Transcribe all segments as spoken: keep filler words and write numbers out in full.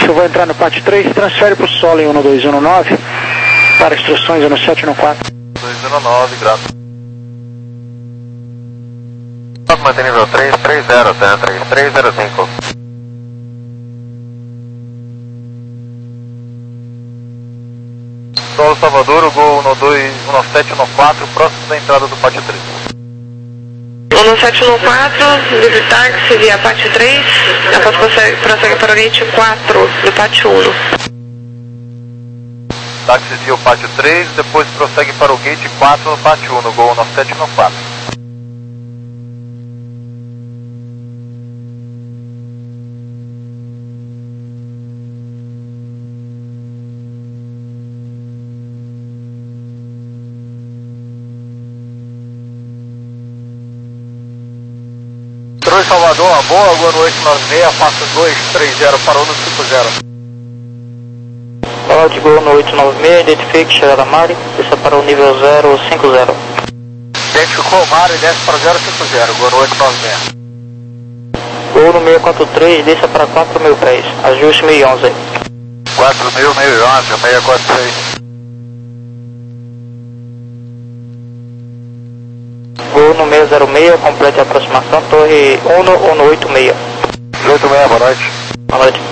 eu vou entrar no pátio três, transfere para o solo em um dois um nove, para instruções no sete no quatro. dois um nove, graças. Mantém nível três, três zero, centro, três zero cinco. Solo Salvador, o Gol um dois um sete um quatro, próximo da entrada do pátio três. um sete um quatro, livre táxi via pátio três, após prossegue, prossegue para o gate quatro do pátio um. Táxi via o pátio três, depois prossegue para o gate quatro no pátio um, no Gol um sete um quatro. Salvador, a boa, agora oito nove seis, passo dois três zero, parou no cinco zero. Fala de Gol no oito nove seis, identifique chegada Mari, desça para o nível zero cinco zero. Identificou o Mari, desce para zero cinco zero, Gol no oito nove seis. Gol no seis quatro três, desça para quatro mil pés, ajuste mil e onze. quatro mil, mil e onze, seis quatro três. Gol no seis zero seis, complete a aproximação, torre um no oito seis. oito seis, boa noite. Boa noite.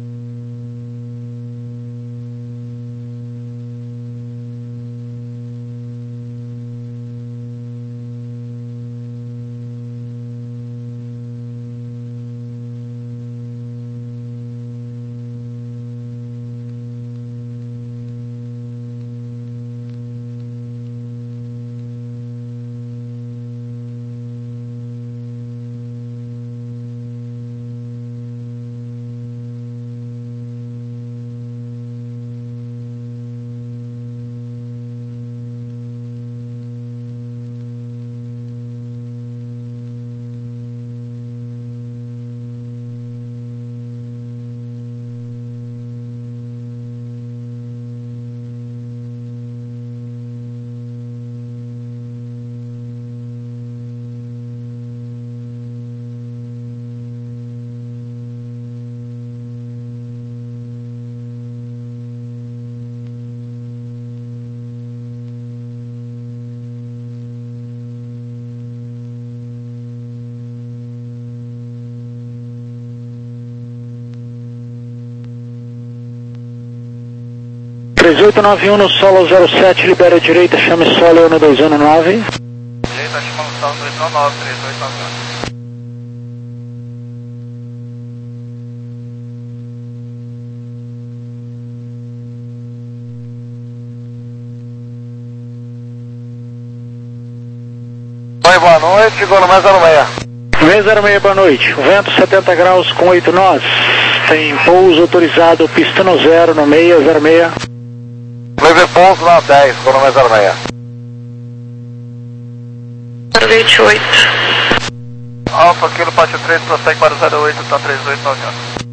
três oito nove um no solo zero sete, libera a direita, chame solo um dois um nove. Direita, chama o solo dois um nove, três oito nove um. Oi, boa noite, Gol no seis zero seis. seis zero seis, boa noite. Vento setenta graus com oito nós. Tem pouso autorizado, pista no zero, no seis zero seis. Leve pouso na dez, Gol no seis zero seis. Para o gate oito. Alfa, Kilo, pátio três, prossegue para o zero oito, tá três oito nove um.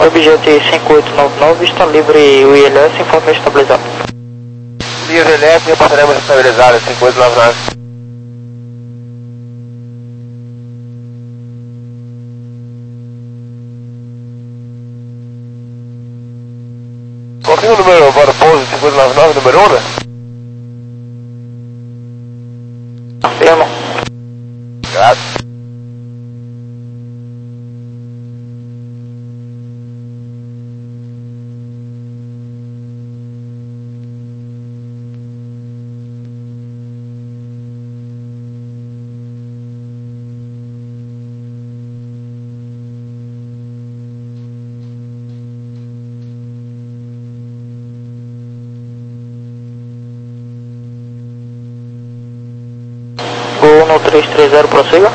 Objeto cinco oito nove nove está livre o I L S em forma estabilizada. Livre I L S e passaremos estabilizado cinco oito nove nove. Confirma o número para pouso cinco oito nove nove, número um, né? Afirma. Obrigado. Gol no três três zero, prossiga.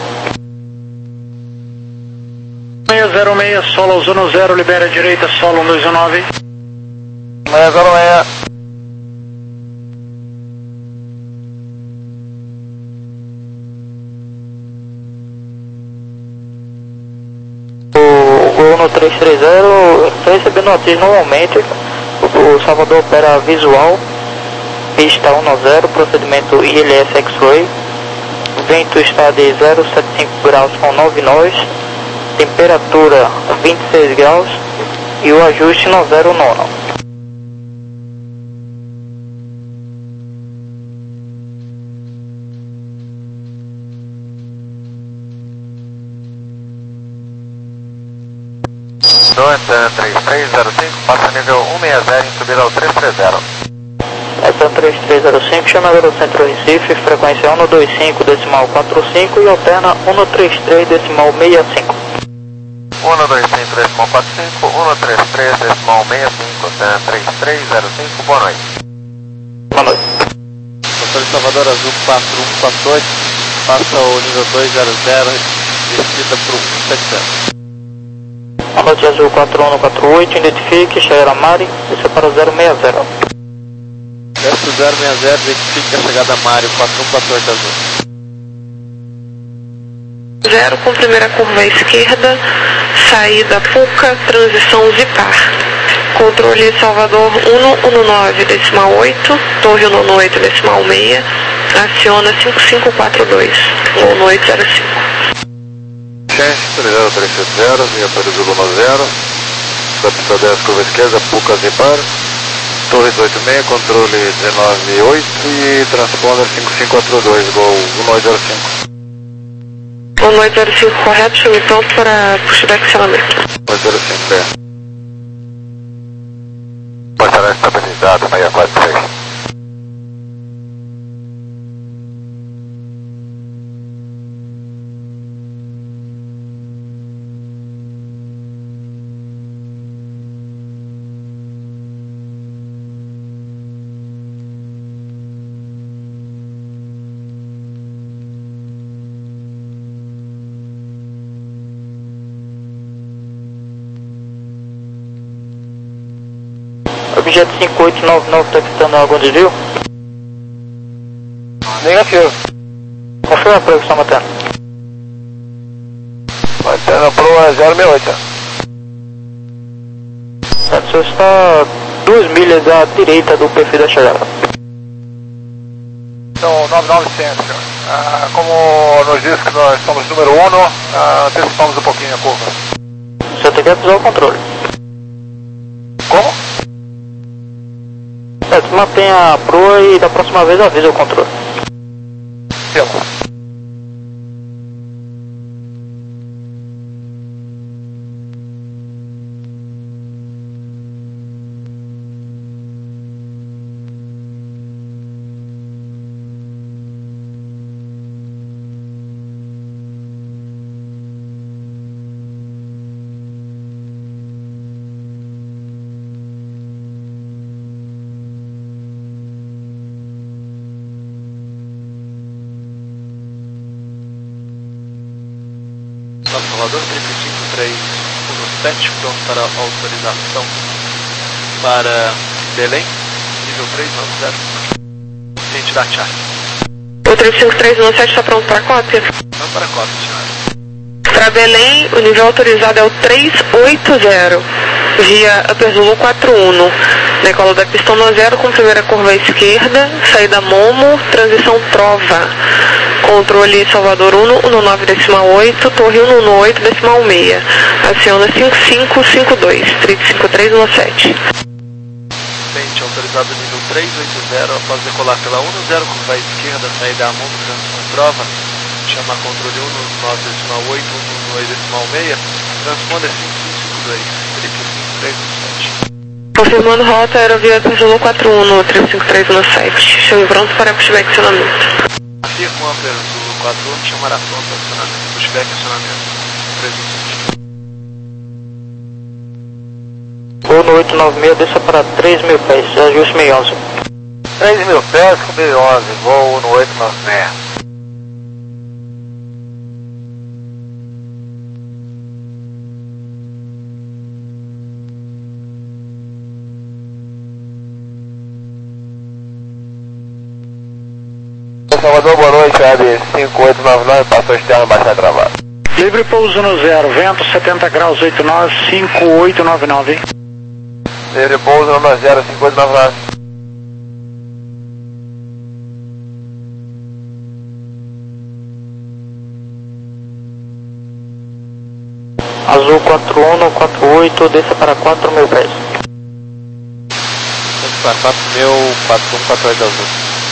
seis zero seis, solo zona zero, libera a direita, solo um dois um nove. seis zero seis. O Gol no três três zero, está recebendo notícia normalmente. O Salvador opera visual, pista um zero, procedimento I L S X-Ray. O vento está de zero vírgula setenta e cinco graus com nove nós, temperatura vinte e seis graus e o ajuste no zero nove. Doan três três zero cinco, passa nível um seis zero em subida ao três três zero. Essa três três zero cinco, chama do Centro Recife, frequência um dois cinco decimal quatro cinco e alterna um três três decimal seis cinco. um dois cinco decimal quatro cinco, um três três decimal seis cinco, três três zero cinco, boa noite. Boa noite. Motor de Salvador Azul quatro um quatro oito, passa o nível dois zero zero, descida para o um sete zero. Boa noite, Azul quatro um quatro oito, identifique, Xaira Mari, desça para o zero seis zero. Desce zero seis zero, identifique a chegada Mário, quatro um quatro oito Azul. Zero com primeira curva à esquerda, saída Puca, transição Zipar. Controle Salvador um um nove decimal oito, Torre um oito decimal seis, aciona cinco cinco quatro dois, um oito zero cinco. Chance, três zero três sete zero, linha para o um zero, da pista dez, curva esquerda, Puca Zipar, Torre dezoito seis, controle dezenove oito e transponder cinco cinco quatro dois, gol um oito zero cinco. um oito zero cinco correto, chame pronto para puxar aceleramento. um oito zero cinco, é. Passará estabilizado, seis quatro três. Objeto cinco oito nove nove detectando algum desvio? Negativo. Confirma a previsão mantendo. Mantendo para o zero seis oito. O senhor está duas milhas à direita do perfil da chegada. Então, nove nove centro. Ah, como nos diz que nós somos número um, ah, antecipamos um pouquinho a curva. O senhor tem que avisar o controle. Como? É, mantenha a proa e da próxima vez avisa o controle. Temos. Salvador três cinco três um sete, pronto para autorização para Belém, nível três nove zero, identidade charge. O três cinco três um sete está pronto para cópia? Não para cópia, senhora. Para Belém, o nível autorizado é o três oito zero. via Upper Zulu quatro um, decola da pista um zero com primeira curva à esquerda, saída Momo, transição Trova, controle Salvador um um nove decimal oito, torre um um oito decimal seis, aciona cinco cinco cinco dois, três cinco três um sete. Pente autorizado nível três oito zero, após decolar pela um zero curva à esquerda, saída Momo, transição Trova, chama controle um nove decimal oito, um dois decimal seis, transponder cinco cinco cinco dois, três cinco três um sete. Confirmando rota, aerovia Zulu quatro um, três cinco três um sete. Chame pronto para pushback acionamento. Afirmo Ampere Zulu quatro um, chamará pronto acionamento. Pushback acionamento. três um sete. Voo no oito nove seis, desça para três mil pés, ajuste mil e onze. três mil pés com mil e onze, voo no oito nove seis. Salvador, boa noite, Web cinco oito nove nove, passou externo, baixa travado. Livre pouso no zero, vento setenta graus, oito nós, cinco oito nove nove. Livre pouso no zero, cinco oito nove nove. Azul quatro um, quatro oito, desça para quatro mil pés. Desça para quatro mil, quatro um, quatro oito azul.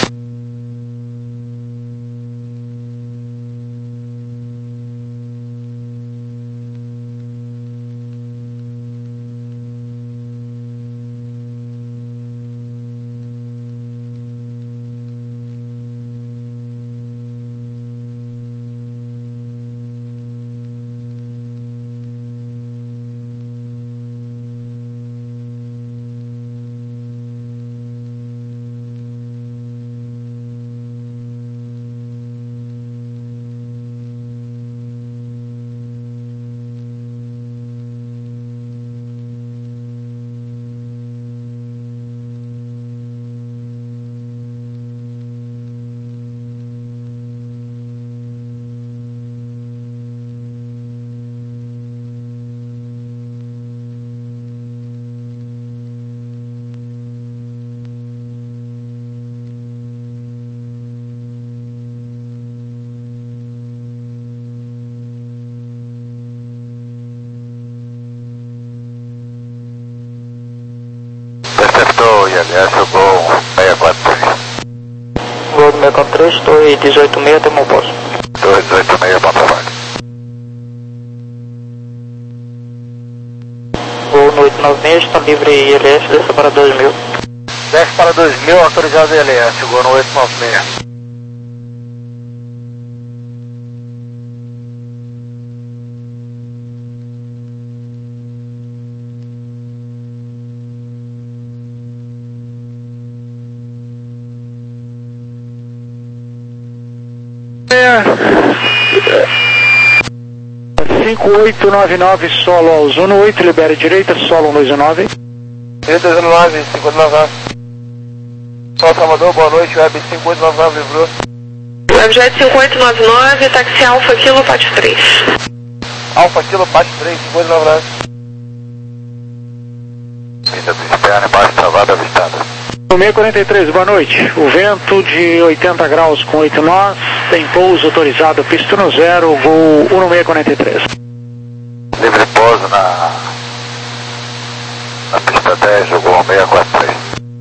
Interceptou, I L S, o gol seis quatro três. Voo do seis quatro três, torre dezoito seis, até meu posto. Torre dezoito seis, bom trabalho. Voo no oito nove seis, está livre I L S, desça para dois mil. Desce para dois mil, autorizado I L S, chegou no oito nove seis. cinco oito nove nove, solo ao Zuno oito, libere direita, solo um dois nove. Direita dois nove, cinco oito nove nove. Sol Salvador, boa noite, Web cinco oito nove nove, livrou. Webjet cinco oito nove nove, táxi Alfa Kilo Pátio três. Alfa Kilo Pátio três, cinco oito nove nove. Vinda do externo, embaixo travada, avistada. No seis quarenta e três, boa noite. O vento de oitenta graus com oito nós, tem pouso autorizado, pista no zero, voo um seis quarenta e três. Livre pouso na, na pista dez, jogou seis quatro três.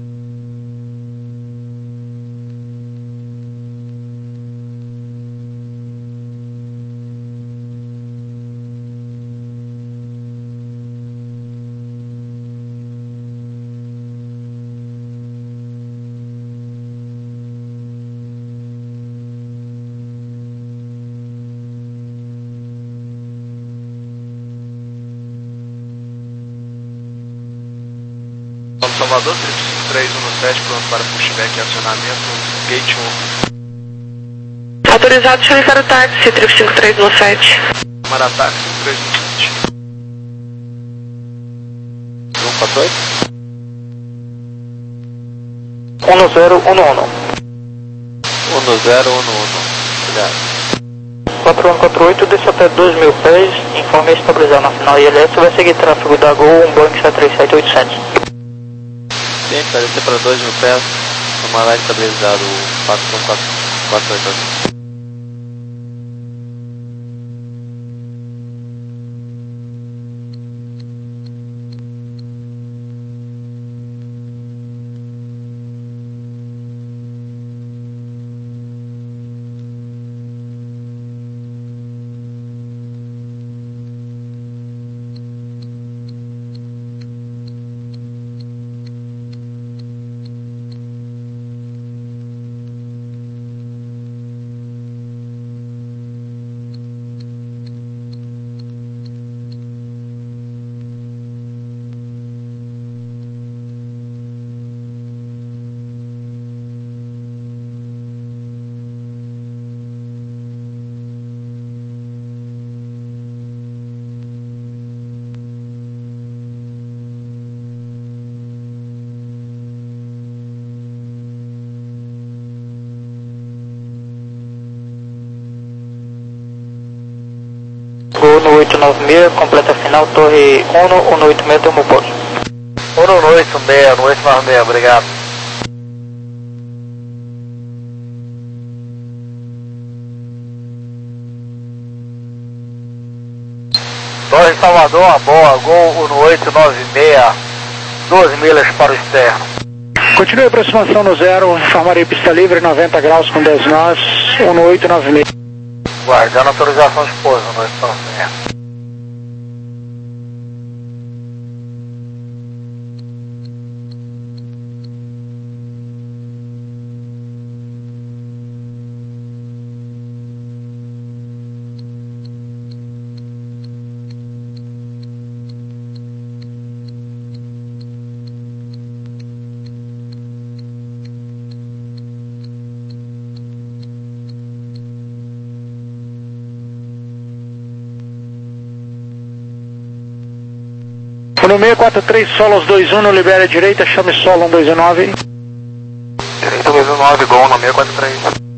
Salvador, três cinco três um sete, pronto para pushback e acionamento, gate um. Autorizado, chame para o táxi, três cinco três um sete. Para táxi, três um sete. um quatro oito? um zero um um. um zero um um. Obrigado. quatro um quatro oito, desce até dois mil pés, informe estabilizar na final I L S, vai seguir tráfego da Gol, um Boeing sete três sete oitocentos. Sim, vai descer para dois mil pés, tomar lá estabilizado o quatro um quatro oito. Gol no oito nove seis, completa final, torre um, um oito seis, tomou pouso. um no oito seis, no oito nove seis, obrigado. Torre Salvador, uma boa, Gol no oito nove seis, duas milhas para o externo. Continue a aproximação no zero, informarei pista livre, noventa graus com dez nós, um no oito nove seis. Guardando autorização de pouso no oito nove seis. No seis quatro três, solos dois um, no libera a direita, chame solo um dois nove. Direita dois nove, Gol no seis quatro três.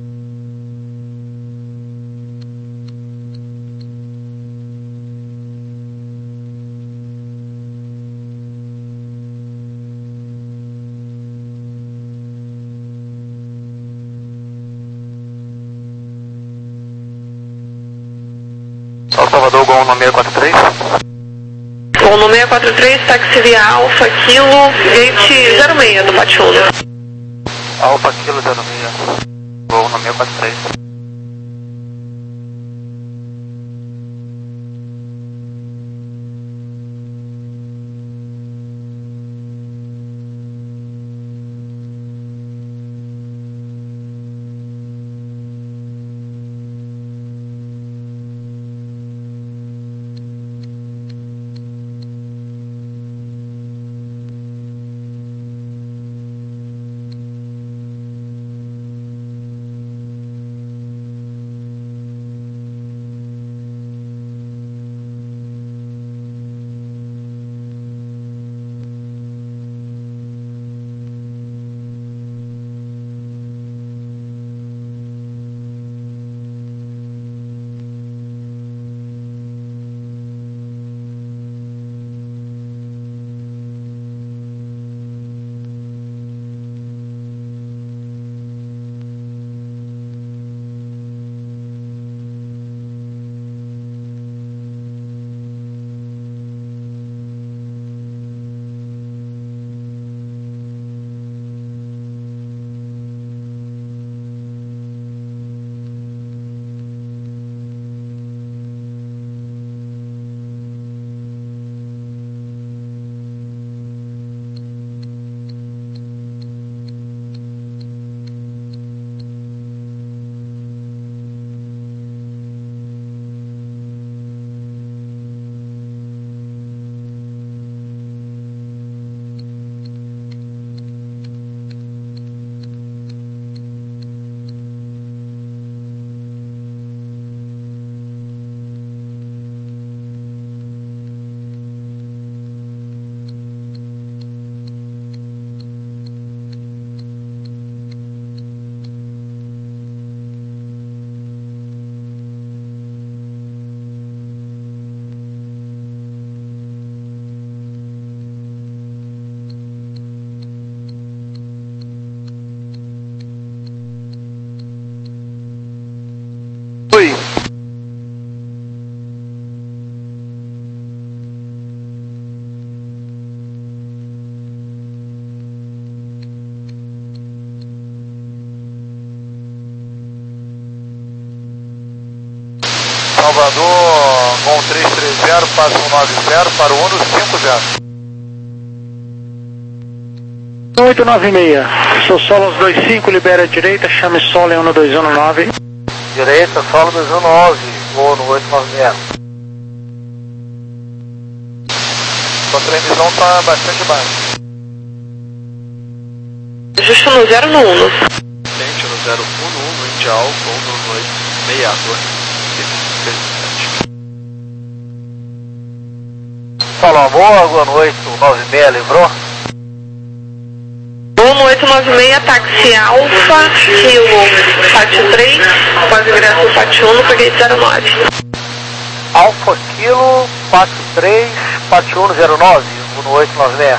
Salvador, Gol no seis quatro três. Bom, no seis quatro três, táxi via Alfa, Kilo, gate zero seis do Patiuno. Alfa, Kilo, zero seis. Gol no seis quatro três. Salvador, Gol três três zero, passa um nove zero para o Uno cinco zero. oito nove seis, sou Solos dois cinco, libera a direita, chame solo em um dois um nove. Direita, solo dois um nove, Uno oito nove seis. Sua transmissão está bastante baixa. Justo no zero no Uno. Frente no zero um no Uno, Índia Alfa, um no oito, meia dois, sete. Fala amor, boa noite, nove seis, lembrou? Uno oito nove seis, táxi Alfa, Kilo, Pátio três, quase ingresso no Pátio um, no Foguete zero nove. Alfa Kilo, Pátio três, Pátio um zero nove, Uno oito nove seis.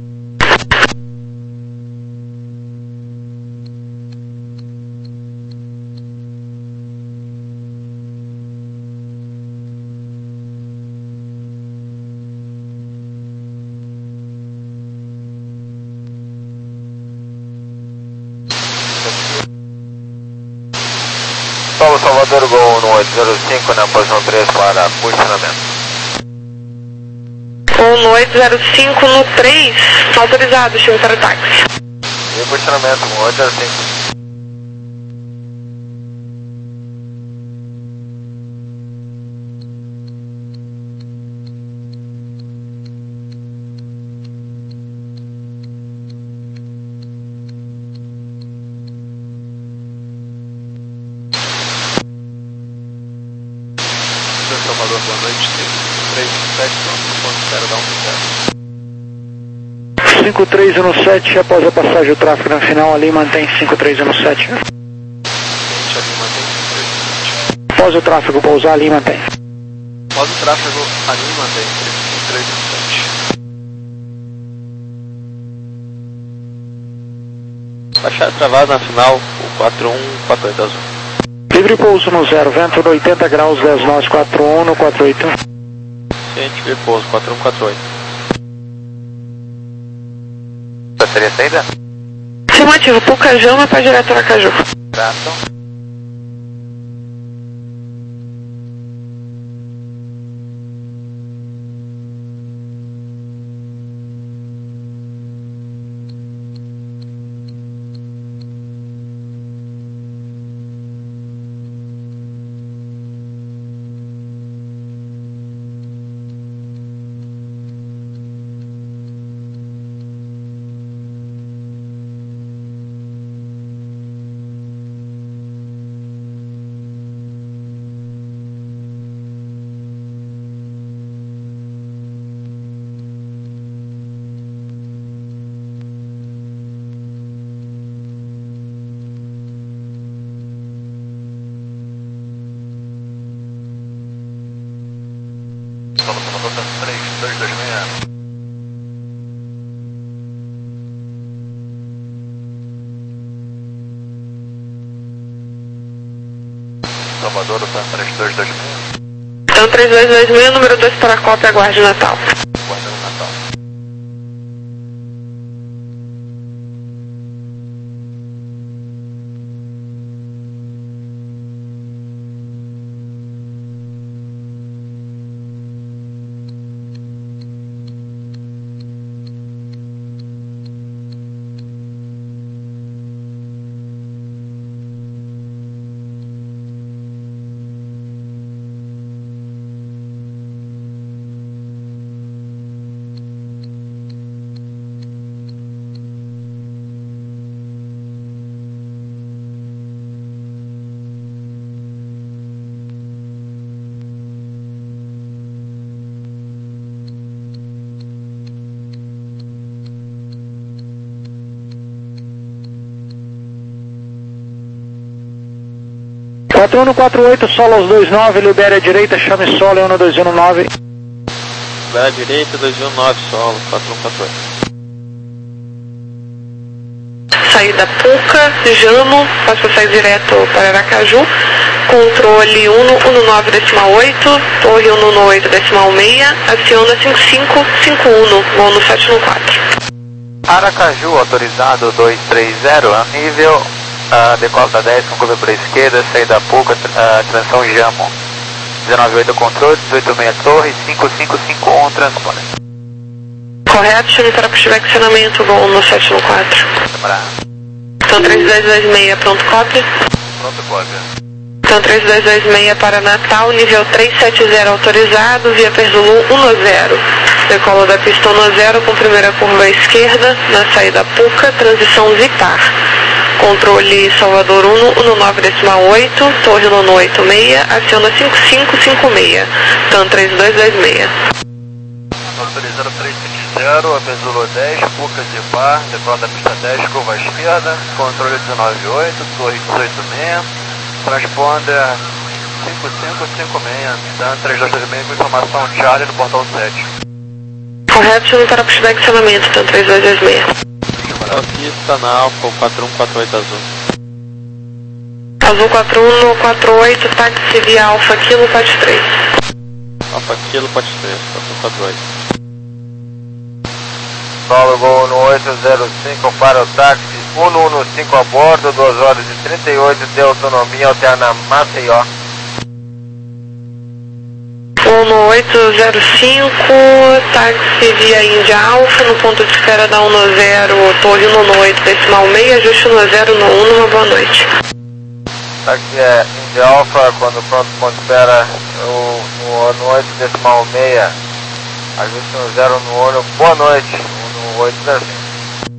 Solo Salvador, Gol no oito zero cinco, na posição três para posicionamento. Uno oito zero cinco no três, autorizado, chame para o táxi. E posicionamento, oito zero cinco. Salvador, boa noite, três sete, zero dá um zero. cinco três um sete, após a passagem do tráfego na final, ali mantém cinco três um sete. Após o tráfego pousar, ali mantém. Após o tráfego, ali mantém cinco três um sete. Baixada travada na final, o quatro um quatro oito azul. Livre pouso no zero, vento no oitenta graus, dez nós, quatro um no quatro oito. Ciente, livre pouso, quatro um quatro oito. Seria saída? Afirmativo, Pucajama para direto Aracaju. Trato. três dois dois seis. Salvador, Tan três dois dois seis. Tan três dois dois seis, número dois para a cópia, aguarde Natal. Guardando Natal. quatro um quatro oito, Solos dois nove, libera a direita, chame solo em um dois um nove. Libera a direita, dois um nove, solo, quatro um quatro oito. Saída Puca, Jamo, pode passar direto para Aracaju. Controle um um nove decimal oito, torre um um oito decimal seis, aciona cinco cinco cinco um, voo no sete um quatro. Aracaju, autorizado dois três zero, a nível uh, decola da dez com curva para a esquerda, saída Puca, uh, transição Jamo. dezenove oito controle, dezoito seis torre, cinco cinco cinco on transponder. Correto, chame para possível acionamento, Gol no sete um quatro. Então três dois dois seis, pronto, cópia. Pronto, cópia. Então três dois dois seis para Natal, nível três sete zero autorizado, via Perzulu um zero. Decola da pista um zero com primeira curva à esquerda, na saída Puca, transição Zipar. Controle Salvador um um nove decimal oito, torre um oito seis, aciona cinco cinco cinco seis, então três dois dois seis. Autorizado três sete zero, Perzulu dez, Puca Zipar, decola da pista dez, curva à esquerda, controle dezenove oito, torre dezoito seis, transponder cinco cinco cinco seis, então três dois dois seis com informação Charlie no portal sete. Correto, chame para possível acionamento, então três dois dois seis. Pista na Alfa quatro um quatro oito azul. Azul quatro um quatro oito, táxi via Alfa Kilo quatro três. Alfa Kilo quatro três, quatro um quatro oito. Solo Gol no oito zero cinco para o táxi um um cinco a bordo, duas horas e trinta e oito de autonomia, alterna Maceió. um oito zero cinco, táxi via Índia Alfa, no ponto de espera da um zero, torre um oito decimal seis, ajuste um zero no um, uma boa noite. Táxi é Índia Alfa, quando pronto, ponto de espera, o, o um oito decimal seis, ajuste um zero no um, boa noite, um oito zero cinco.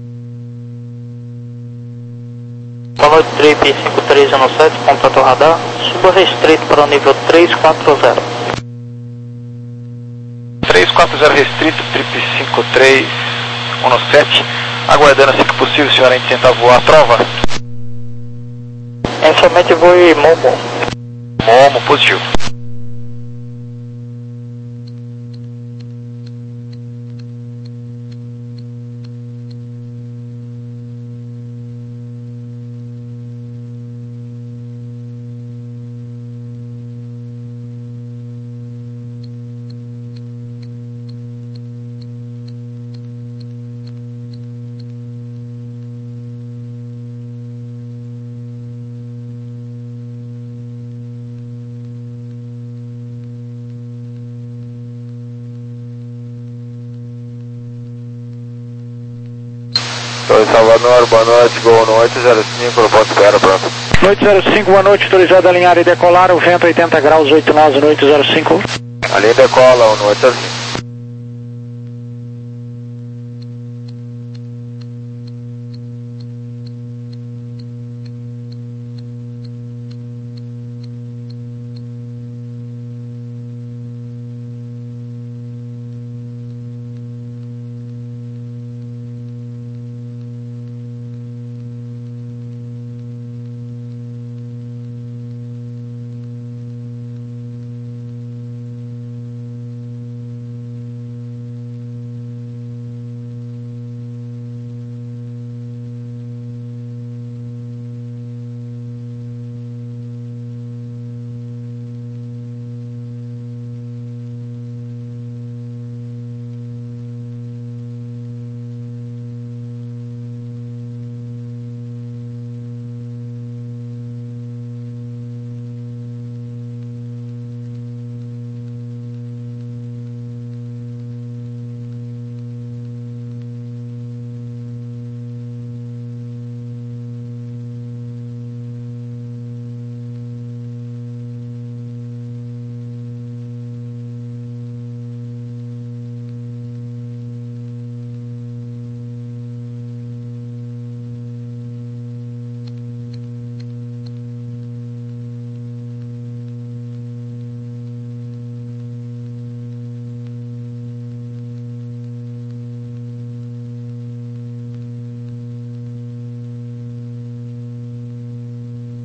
Boa noite, Trip cinco três um sete, contato radar, suba restrito para o nível três quatro zero. três quatro zero restrito, Trip cinco três um sete, aguardando assim que possível, senhora, a gente tenta voar a trova. É somente voo Momo. Momo, positivo. Torre Salvador, boa noite, Gol no oito zero cinco, no ponto de espera, pronto. oito zero cinco, boa noite, autorizado a alinhar e decolar, o vento oitenta graus, oito nove no oito zero cinco. Ali decola, no oito zero cinco.